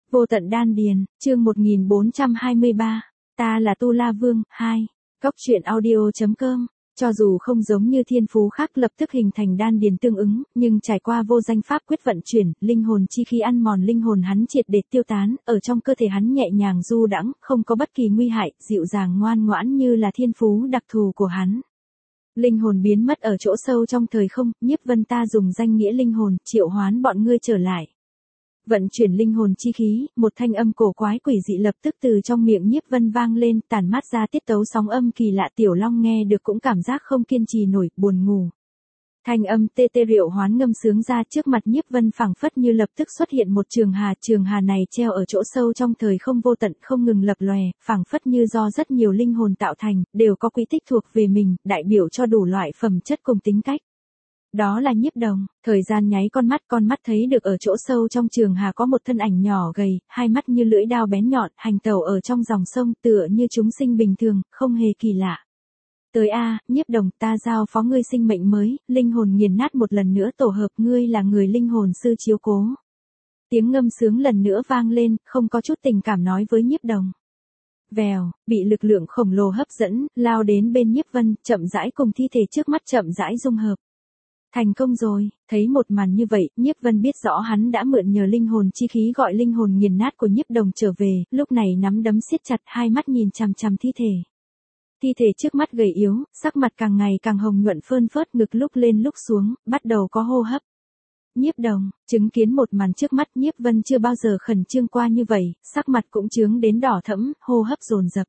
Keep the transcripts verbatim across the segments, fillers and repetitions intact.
Vô tận đan điền, chương một nghìn bốn trăm hai mươi ba, ta là Tu La Vương, hai. Cốc truyện audio.com, cho dù không giống như thiên phú khác lập tức hình thành đan điền tương ứng, nhưng trải qua vô danh pháp quyết vận chuyển, linh hồn chi khí ăn mòn linh hồn hắn triệt để tiêu tán, ở trong cơ thể hắn nhẹ nhàng du đãng, không có bất kỳ nguy hại, dịu dàng ngoan ngoãn như là thiên phú đặc thù của hắn. Linh hồn biến mất ở chỗ sâu trong thời không, Nhiếp Vân ta dùng danh nghĩa linh hồn, triệu hoán bọn ngươi trở lại. Vận chuyển linh hồn chi khí, một thanh âm cổ quái quỷ dị lập tức từ trong miệng Nhiếp Vân vang lên, tản mát ra tiết tấu sóng âm kỳ lạ. Tiểu Long nghe được cũng cảm giác không kiên trì nổi, buồn ngủ. Thanh âm tê tê rượu hoán ngâm sướng ra trước mặt Nhiếp Vân, phảng phất như lập tức xuất hiện một trường hà, trường hà này treo ở chỗ sâu trong thời không vô tận, không ngừng lập lòe, phảng phất như do rất nhiều linh hồn tạo thành, đều có quy tích thuộc về mình, đại biểu cho đủ loại phẩm chất cùng tính cách. Đó là Nhiếp Đồng, thời gian nháy con mắt, con mắt thấy được ở chỗ sâu trong trường hà có một thân ảnh nhỏ gầy, hai mắt như lưỡi dao bén nhọn, hành tẩu ở trong dòng sông, tựa như chúng sinh bình thường, không hề kỳ lạ. Tới a, Nhiếp Đồng, ta giao phó ngươi sinh mệnh mới, linh hồn nghiền nát một lần nữa tổ hợp, ngươi là người linh hồn sư chiếu cố. Tiếng ngâm sướng lần nữa vang lên, không có chút tình cảm nói với Nhiếp Đồng. Vèo, bị lực lượng khổng lồ hấp dẫn, lao đến bên Nhiếp Vân, chậm rãi cùng thi thể trước mắt chậm rãi dung hợp. Thành công rồi, thấy một màn như vậy, Nhiếp Vân biết rõ hắn đã mượn nhờ linh hồn chi khí gọi linh hồn nghiền nát của Nhiếp Đồng trở về, lúc này nắm đấm siết chặt, hai mắt nhìn chằm chằm thi thể. Thi thể trước mắt gầy yếu, sắc mặt càng ngày càng hồng nhuận phơn phớt, ngực lúc lên lúc xuống, bắt đầu có hô hấp. Nhiếp Đồng, chứng kiến một màn trước mắt, Nhiếp Vân chưa bao giờ khẩn trương qua như vậy, sắc mặt cũng chướng đến đỏ thẫm, hô hấp dồn dập.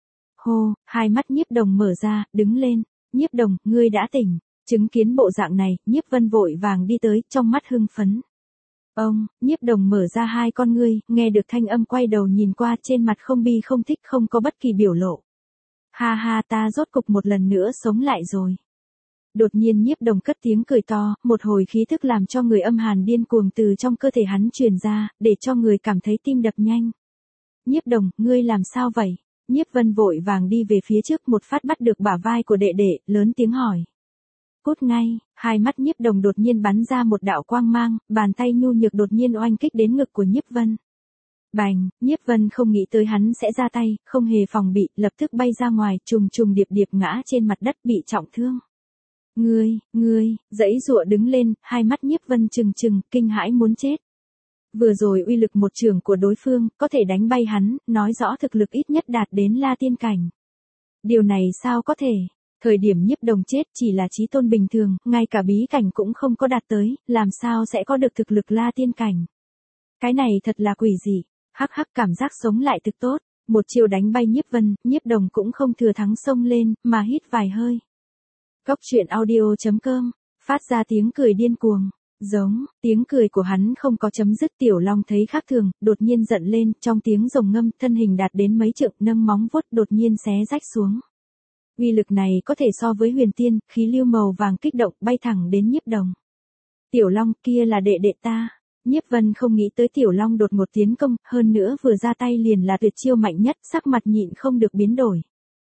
Hô, hai mắt Nhiếp Đồng mở ra, đứng lên. Nhiếp Đồng, ngươi đã tỉnh. Chứng kiến bộ dạng này, Nhiếp Vân vội vàng đi tới, trong mắt hưng phấn. Ông, Nhiếp Đồng mở ra hai con ngươi, nghe được thanh âm quay đầu nhìn qua, trên mặt không bi không thích, không có bất kỳ biểu lộ. Ha ha, ta rốt cục một lần nữa sống lại rồi. Đột nhiên Nhiếp Đồng cất tiếng cười to, một hồi khí thức làm cho người âm hàn điên cuồng từ trong cơ thể hắn truyền ra, để cho người cảm thấy tim đập nhanh. Nhiếp Đồng, ngươi làm sao vậy? Nhiếp Vân vội vàng đi về phía trước, một phát bắt được bả vai của đệ đệ, lớn tiếng hỏi. Cút ngay, hai mắt Nhiếp Đồng đột nhiên bắn ra một đạo quang mang, bàn tay nhu nhược đột nhiên oanh kích đến ngực của Nhiếp Vân. Bành, Nhiếp Vân không nghĩ tới hắn sẽ ra tay, không hề phòng bị, lập tức bay ra ngoài, trùng trùng điệp điệp ngã trên mặt đất bị trọng thương. Ngươi, ngươi, giãy giụa đứng lên, hai mắt Nhiếp Vân trừng trừng, kinh hãi muốn chết. Vừa rồi uy lực một trường của đối phương, có thể đánh bay hắn, nói rõ thực lực ít nhất đạt đến La Tiên cảnh. Điều này sao có thể? Thời điểm Nhiếp Đồng chết chỉ là chí tôn bình thường, ngay cả bí cảnh cũng không có đạt tới, làm sao sẽ có được thực lực La Tiên cảnh. Cái này thật là quỷ dị, hắc hắc cảm giác sống lại thực tốt, một chiều đánh bay Nhiếp Vân, Nhiếp Đồng cũng không thừa thắng xông lên, mà hít vài hơi. Cốc truyện audio.com, phát ra tiếng cười điên cuồng, giống, tiếng cười của hắn không có chấm dứt. Tiểu Long thấy khác thường, đột nhiên giận lên, trong tiếng rồng ngâm, thân hình đạt đến mấy trượng, nâng móng vuốt đột nhiên xé rách xuống. Uy lực này có thể so với huyền tiên, khí lưu màu vàng kích động, bay thẳng đến Nhiếp Đồng. Tiểu Long, kia là đệ đệ ta. Nhiếp Vân không nghĩ tới Tiểu Long đột ngột tiến công, hơn nữa vừa ra tay liền là tuyệt chiêu mạnh nhất, sắc mặt nhịn không được biến đổi.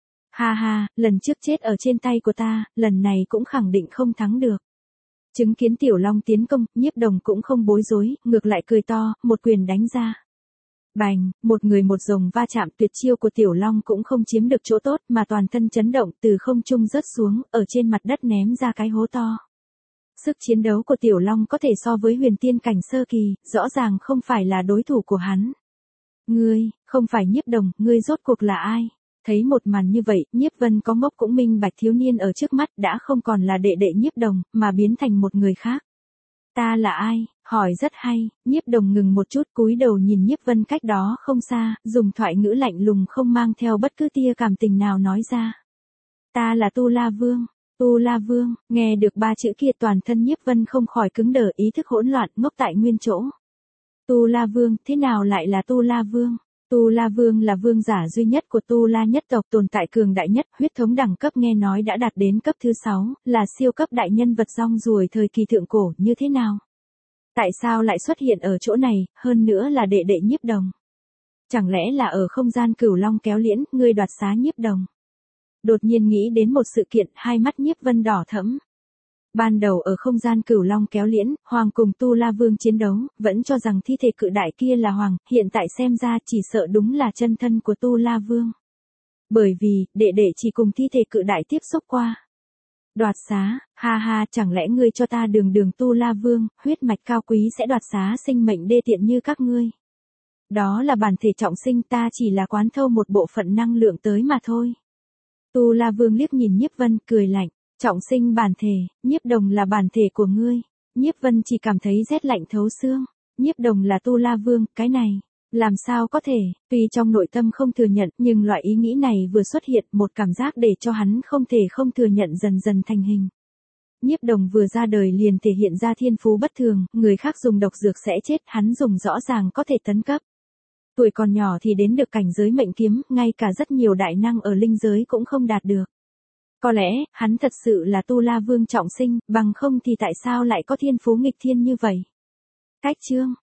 Ha ha, lần trước chết ở trên tay của ta, lần này cũng khẳng định không thắng được. Chứng kiến Tiểu Long tiến công, Nhiếp Đồng cũng không bối rối, ngược lại cười to, một quyền đánh ra. Bành, một người một rồng va chạm, tuyệt chiêu của Tiểu Long cũng không chiếm được chỗ tốt, mà toàn thân chấn động, từ không trung rớt xuống, ở trên mặt đất ném ra cái hố to. Sức chiến đấu của Tiểu Long có thể so với huyền tiên cảnh sơ kỳ, rõ ràng không phải là đối thủ của hắn. Ngươi, không phải Nhiếp Đồng, ngươi rốt cuộc là ai? Thấy một màn như vậy, Nhiếp Vân có ngốc cũng minh bạch, thiếu niên ở trước mắt đã không còn là đệ đệ Nhiếp Đồng, mà biến thành một người khác. Ta là ai? Hỏi rất hay. Nhiếp Đồng ngừng một chút, cúi đầu nhìn Nhiếp Vân cách đó không xa, dùng thoại ngữ lạnh lùng không mang theo bất cứ tia cảm tình nào nói ra. Ta là Tu La Vương. Tu La Vương, nghe được ba chữ kia toàn thân Nhiếp Vân không khỏi cứng đờ, ý thức hỗn loạn, ngốc tại nguyên chỗ. Tu La Vương, thế nào lại là Tu La Vương? Tu La Vương là vương giả duy nhất của Tu La nhất tộc, tồn tại cường đại nhất, huyết thống đẳng cấp nghe nói đã đạt đến cấp thứ sáu, là siêu cấp đại nhân vật rong ruổi thời kỳ thượng cổ, như thế nào? Tại sao lại xuất hiện ở chỗ này, hơn nữa là đệ đệ Nhiếp Đồng? Chẳng lẽ là ở không gian Cửu Long kéo liễn, ngươi đoạt xá Nhiếp Đồng? Đột nhiên nghĩ đến một sự kiện, hai mắt Nhiếp Vân đỏ thẫm. Ban đầu ở không gian cửu long kéo liễn, Hoàng cùng Tu La Vương chiến đấu, vẫn cho rằng thi thể cự đại kia là Hoàng, hiện tại xem ra chỉ sợ đúng là chân thân của Tu La Vương. Bởi vì, đệ đệ chỉ cùng thi thể cự đại tiếp xúc qua. Đoạt xá, ha ha, chẳng lẽ ngươi cho ta đường đường Tu La Vương, huyết mạch cao quý sẽ đoạt xá sinh mệnh đê tiện như các ngươi. Đó là bản thể trọng sinh, ta chỉ là quán thâu một bộ phận năng lượng tới mà thôi. Tu La Vương liếc nhìn Nhiếp Vân, cười lạnh, trọng sinh bản thể, Nhiếp Đồng là bản thể của ngươi. Nhiếp Vân chỉ cảm thấy rét lạnh thấu xương, Nhiếp Đồng là Tu La Vương, cái này, làm sao có thể, tuy trong nội tâm không thừa nhận, nhưng loại ý nghĩ này vừa xuất hiện, một cảm giác để cho hắn không thể không thừa nhận dần dần thành hình. Nhiếp Đồng vừa ra đời liền thể hiện ra thiên phú bất thường, người khác dùng độc dược sẽ chết, hắn dùng rõ ràng có thể tấn cấp. Tuổi còn nhỏ thì đến được cảnh giới mệnh kiếm, ngay cả rất nhiều đại năng ở linh giới cũng không đạt được. Có lẽ, hắn thật sự là Tu La Vương trọng sinh, bằng không thì tại sao lại có thiên phú nghịch thiên như vậy? Cách chương